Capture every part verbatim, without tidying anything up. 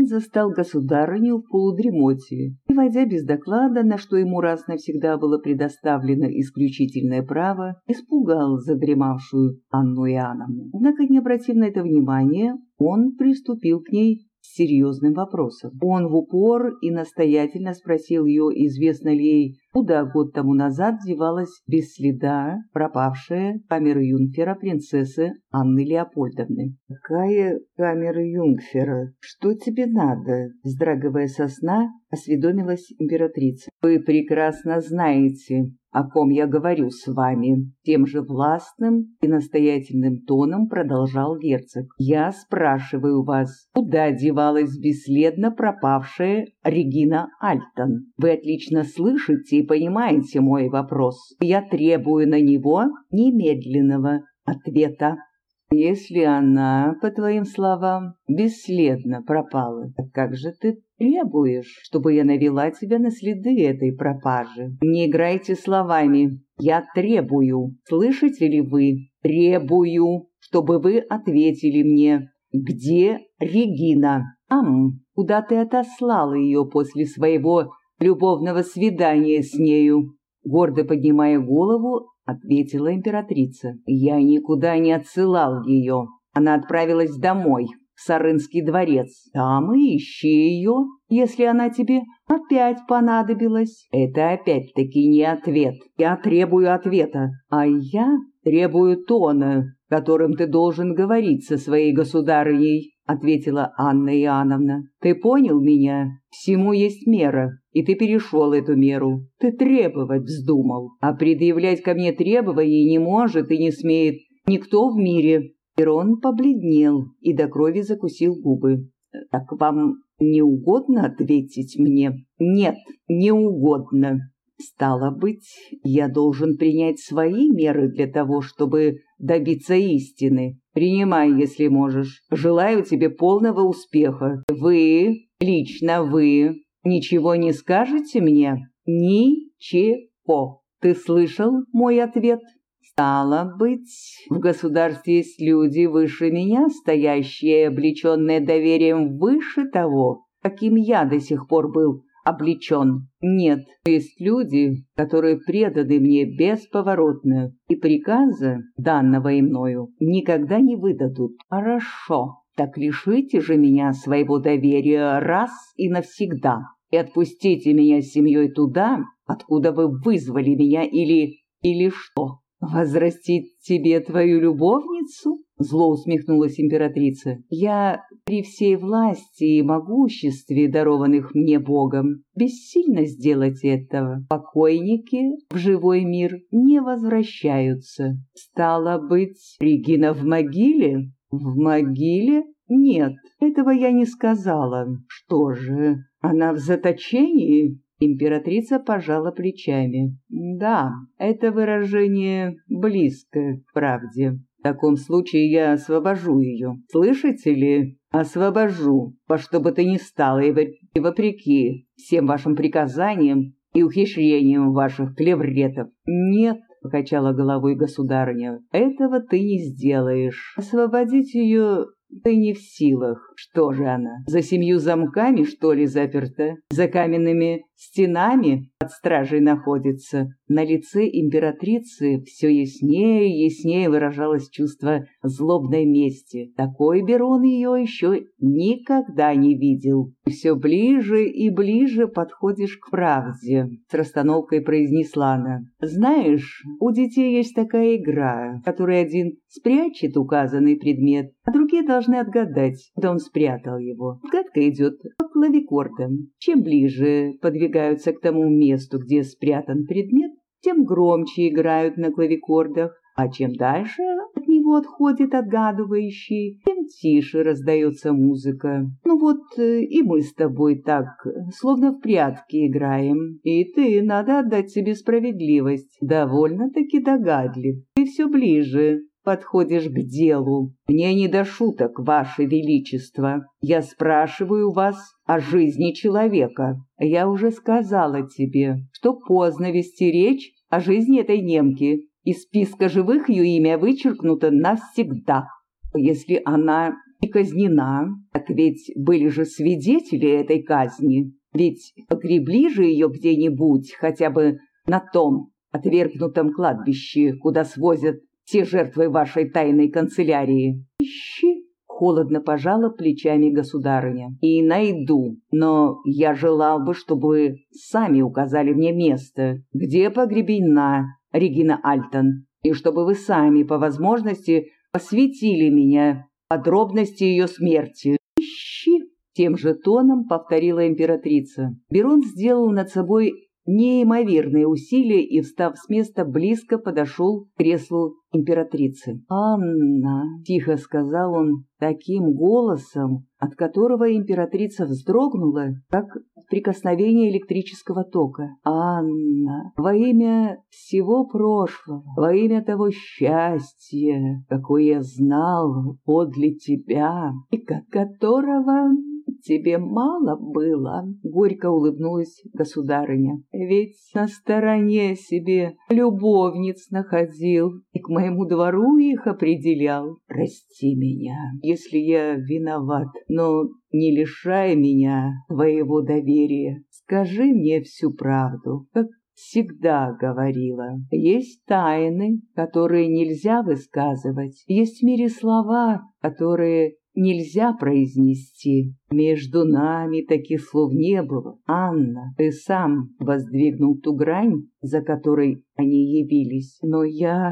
застал государыню в полудремоте и, войдя без доклада, на что ему раз навсегда было предоставлено исключительное право, испугал задремавшую Анну Иоанновну. Однако, не обратив на это внимания, он приступил к ней с серьезным вопросом. Он в упор и настоятельно спросил ее, известно ли ей, куда год тому назад девалась без следа пропавшая камер-юнкера принцессы Анны Леопольдовны. «Какая камер-юнкера? Что тебе надо?» Вздрагивая со сна, осведомилась императрица. «Вы прекрасно знаете, о ком я говорю с вами», тем же властным и настоятельным тоном продолжал герцог. «Я спрашиваю вас, куда девалась бесследно пропавшая Регина Альтон? Вы отлично слышите и понимаете мой вопрос. Я требую на него немедленного ответа». «Если она, по твоим словам, бесследно пропала, так как же ты требуешь, чтобы я навела тебя на следы этой пропажи? Не играйте словами. Я требую. Слышите ли вы? Требую, чтобы вы ответили мне, где Регина? Ам, куда ты отослала ее после своего любовного свидания с нею?» Гордо поднимая голову, ответила императрица. «Я никуда не отсылал ее. Она отправилась домой, в Сарынский дворец. Там и ищи ее, если она тебе опять понадобилась». «Это опять-таки не ответ. Я требую ответа. А я требую тона, которым ты должен говорить со своей государыней», ответила Анна Иоанновна. «Ты понял меня? Всему есть мера, и ты перешел эту меру. Ты требовать вздумал, а предъявлять ко мне требования не может и не смеет никто в мире». Перон побледнел и до крови закусил губы. «Так вам не угодно ответить мне?» «Нет, не угодно. Стало быть, я должен принять свои меры для того, чтобы добиться истины. Принимай, если можешь. Желаю тебе полного успеха. Вы, лично вы, ничего не скажете мне? Ничего. Ты слышал мой ответ? Стало быть, в государстве есть люди выше меня, стоящие, облеченные доверием выше того, каким я до сих пор был облечен. Нет, есть люди, которые преданы мне бесповоротно, и приказа, данного и мною, никогда не выдадут. Хорошо, так лишите же меня своего доверия раз и навсегда, и отпустите меня с семьей туда, откуда вы вызвали меня, или... или что? Возрастить тебе твою любовницу? Зло усмехнулась императрица. Я при всей власти и могуществе, дарованных мне Богом, бессильно сделать этого. Покойники в живой мир не возвращаются. Стало быть, Регина в могиле? В могиле? Нет, этого я не сказала. Что же, она в заточении? Императрица пожала плечами. Да, это выражение близко к правде. В таком случае я освобожу ее. Слышите ли? Освобожу, во что бы то ни стало, и вопреки всем вашим приказаниям и ухищрениям ваших клевретов. Нет, покачала головой государыня, этого ты не сделаешь. Освободить ее ты не в силах. Что же она, за семью замками, что ли, заперта? За каменными стенами под стражей находится? На лице императрицы все яснее и яснее выражалось чувство злобной мести. Такой Берон ее еще никогда не видел. «Все ближе и ближе подходишь к правде», — с расстановкой произнесла она. «Знаешь, у детей есть такая игра, в которой один спрячет указанный предмет, а другие должны отгадать, куда он спрятал его. Отгадка идет по клавикордам. Чем ближе подвигаются к тому месту, где спрятан предмет, тем громче играют на клавикордах, а чем дальше от него отходит отгадывающий, тем тише раздается музыка. Ну вот и мы с тобой так, словно в прятки играем. И ты, надо отдать себе справедливость, довольно-таки догадлив. Ты все ближе подходишь к делу. Мне не до шуток, Ваше Величество. Я спрашиваю вас о жизни человека. Я уже сказала тебе, что поздно вести речь о жизни этой немки. Из списка живых ее имя вычеркнуто навсегда. Если она и казнена. Так ведь были же свидетели этой казни. Ведь погребли же ее где-нибудь, хотя бы на том отвергнутом кладбище, куда свозят все жертвы вашей тайной канцелярии. Ищи. Холодно пожала плечами государыня. И найду, но я желал бы, чтобы вы сами указали мне место, где погребена Регина Альтон, и чтобы вы сами, по возможности, посвятили меня в подробности ее смерти. Ищи. Тем же тоном повторила императрица. Берон сделал над собой неимоверные усилия и, встав с места, близко подошел к креслу императрицы. «Анна», — тихо сказал он таким голосом, от которого императрица вздрогнула, как прикосновение электрического тока. «Анна, во имя всего прошлого, во имя того счастья, какое я знал подле тебя, и которого тебе мало было», — горько улыбнулась государыня. «Ведь на стороне себе любовниц находил и к моему двору их определял. Прости меня, если я виноват, но не лишай меня твоего доверия. Скажи мне всю правду, как всегда говорила. Есть тайны, которые нельзя высказывать, есть в мире слова, которые нельзя произнести. Между нами таких слов не было. Анна, ты сам воздвигнул ту грань, за которой они явились. Но я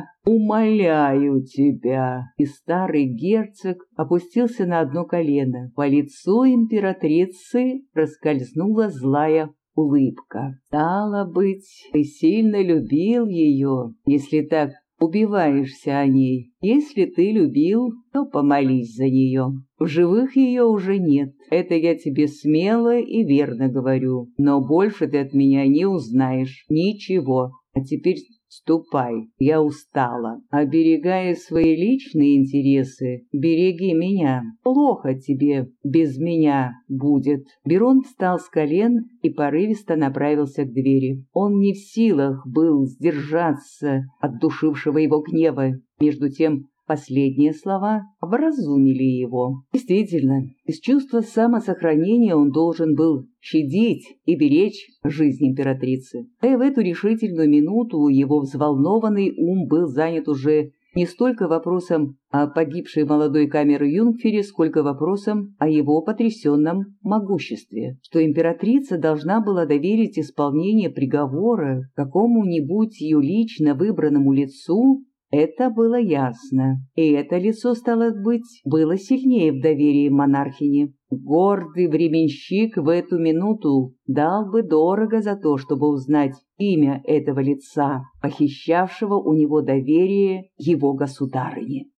умоляю тебя». И старый герцог опустился на одно колено. По лицу императрицы проскользнула злая улыбка. «Стало быть, ты сильно любил ее, если так убиваешься о ней. Если ты любил, то помолись за нее. В живых ее уже нет. Это я тебе смело и верно говорю. Но больше ты от меня не узнаешь ничего. А теперь ступай, я устала. Оберегая свои личные интересы, береги меня. Плохо тебе без меня будет». Берон встал с колен и порывисто направился к двери. Он не в силах был сдержаться от душившего его гнева. Между тем последние слова образумили его. Действительно, из чувства самосохранения он должен был щадить и беречь жизнь императрицы. А и в эту решительную минуту его взволнованный ум был занят уже не столько вопросом о погибшей молодой камер-юнгфере, сколько вопросом о его потрясенном могуществе, что императрица должна была доверить исполнение приговора какому-нибудь ее лично выбранному лицу. Это было ясно, и это лицо, стало быть, было сильнее в доверии монархини. Гордый временщик в эту минуту дал бы дорого за то, чтобы узнать имя этого лица, похищавшего у него доверие его государыни.